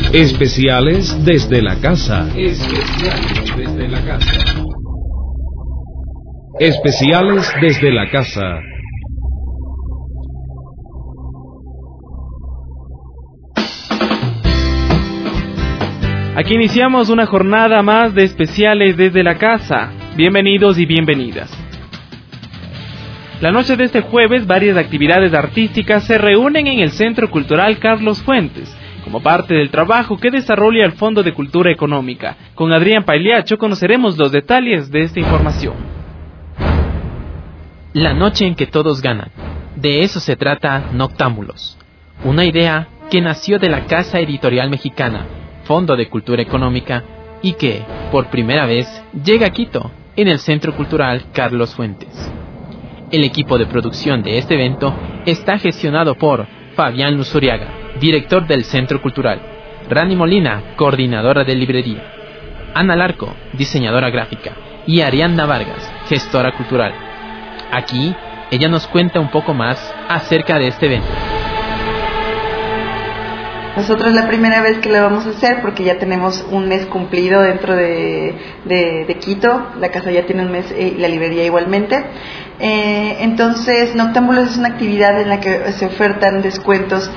Especiales desde la casa. Especiales desde la casa. Especiales desde la casa. Aquí iniciamos una jornada más de especiales desde la casa. Bienvenidos y bienvenidas. La noche de este jueves, varias actividades artísticas se reúnen en el Centro Cultural Carlos Fuentes, como parte del trabajo que desarrolla el Fondo de Cultura Económica. Con Adrián Pagliaccio conoceremos los detalles de esta información. La noche en que todos ganan. De eso se trata Noctámbulos. Una idea que nació de la Casa Editorial Mexicana, Fondo de Cultura Económica, y que, por primera vez, llega a Quito, en el Centro Cultural Carlos Fuentes. El equipo de producción de este evento está gestionado por Fabián Luzuriaga, director del Centro Cultural; Rani Molina, coordinadora de librería; Ana Larco, diseñadora gráfica; y Arianna Vargas, gestora cultural. Aquí, ella nos cuenta un poco más acerca de este evento. Nosotros es la primera vez que la vamos a hacer porque ya tenemos un mes cumplido dentro de Quito. La casa ya tiene un mes y la librería igualmente. Entonces, Noctámbulos es una actividad en la que se ofertan descuentos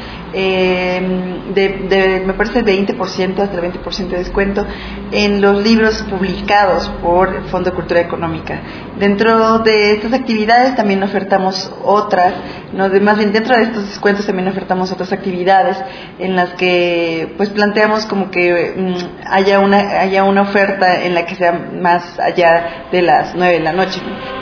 me parece 20%, hasta el 20% de descuento en los libros publicados por el Fondo de Cultura Económica. Dentro de estas actividades también ofertamos otras, más bien dentro de estos descuentos también ofertamos otras actividades en las que pues planteamos como que haya una oferta en la que sea más allá de las 9 de la noche.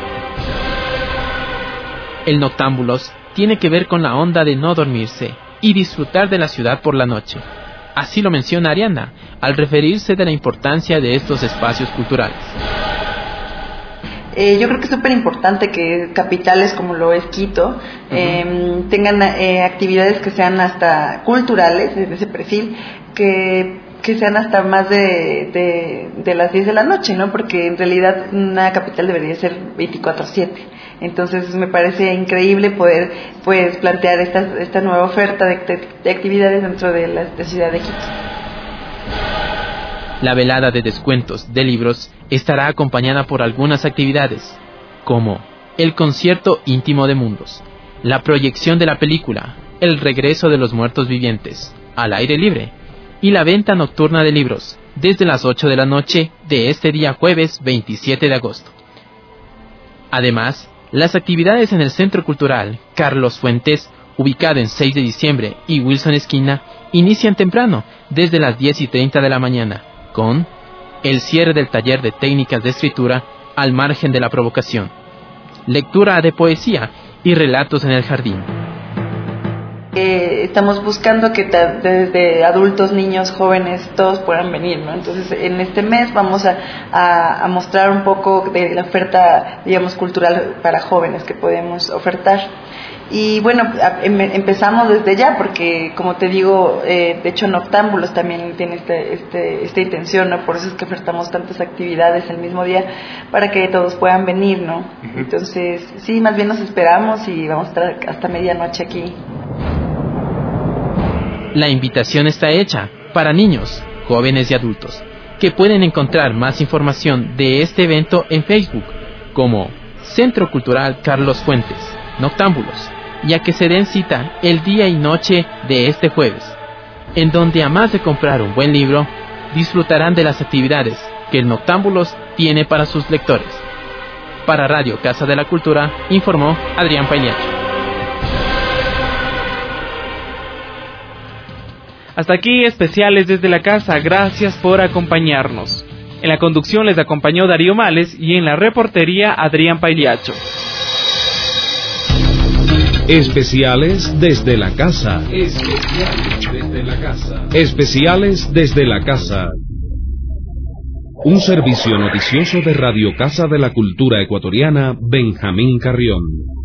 El Noctámbulos tiene que ver con la onda de no dormirse y disfrutar de la ciudad por la noche. Así lo menciona Ariana, al referirse de la importancia de estos espacios culturales. Yo creo que es súper importante que capitales como lo es Quito tengan actividades que sean hasta culturales, desde ese perfil, que sean hasta más de las 10 de la noche, ¿no? Porque en realidad una capital debería ser 24/7. Entonces me parece increíble poder pues plantear esta nueva oferta de actividades dentro de la ciudad de Quito. La velada de descuentos de libros estará acompañada por algunas actividades, como el concierto íntimo de mundos, la proyección de la película El regreso de los muertos vivientes, al aire libre, y la venta nocturna de libros, desde las 8 de la noche de este día jueves 27 de agosto. Además, las actividades en el Centro Cultural Carlos Fuentes, ubicado en 6 de diciembre y Wilson Esquina, inician temprano, desde las 10:30 de la mañana, con el cierre del taller de técnicas de escritura al margen de la provocación, lectura de poesía y relatos en el jardín. Estamos buscando que desde adultos, niños, jóvenes, todos puedan venir, ¿no? Entonces, en este mes vamos a mostrar un poco de la oferta, digamos, cultural para jóvenes que podemos ofertar. Y bueno, empezamos desde ya porque, como te digo, de hecho Noctámbulos también tiene esta intención, ¿no? Por eso es que ofertamos tantas actividades el mismo día para que todos puedan venir, ¿no? Entonces, sí, más bien nos esperamos y vamos a estar hasta medianoche aquí. La invitación está hecha para niños, jóvenes y adultos, que pueden encontrar más información de este evento en Facebook, como Centro Cultural Carlos Fuentes, Noctámbulos, ya que se den cita el día y noche de este jueves, en donde además de comprar un buen libro, disfrutarán de las actividades que el Noctámbulos tiene para sus lectores. Para Radio Casa de la Cultura, informó Adrián Pagliaccio. Hasta aquí especiales desde la casa, gracias por acompañarnos. En la conducción les acompañó Darío Males y en la reportería Adrián Pagliaccio. Especiales desde la casa. Especiales desde la casa. Especiales desde la casa. Un servicio noticioso de Radio Casa de la Cultura Ecuatoriana, Benjamín Carrión.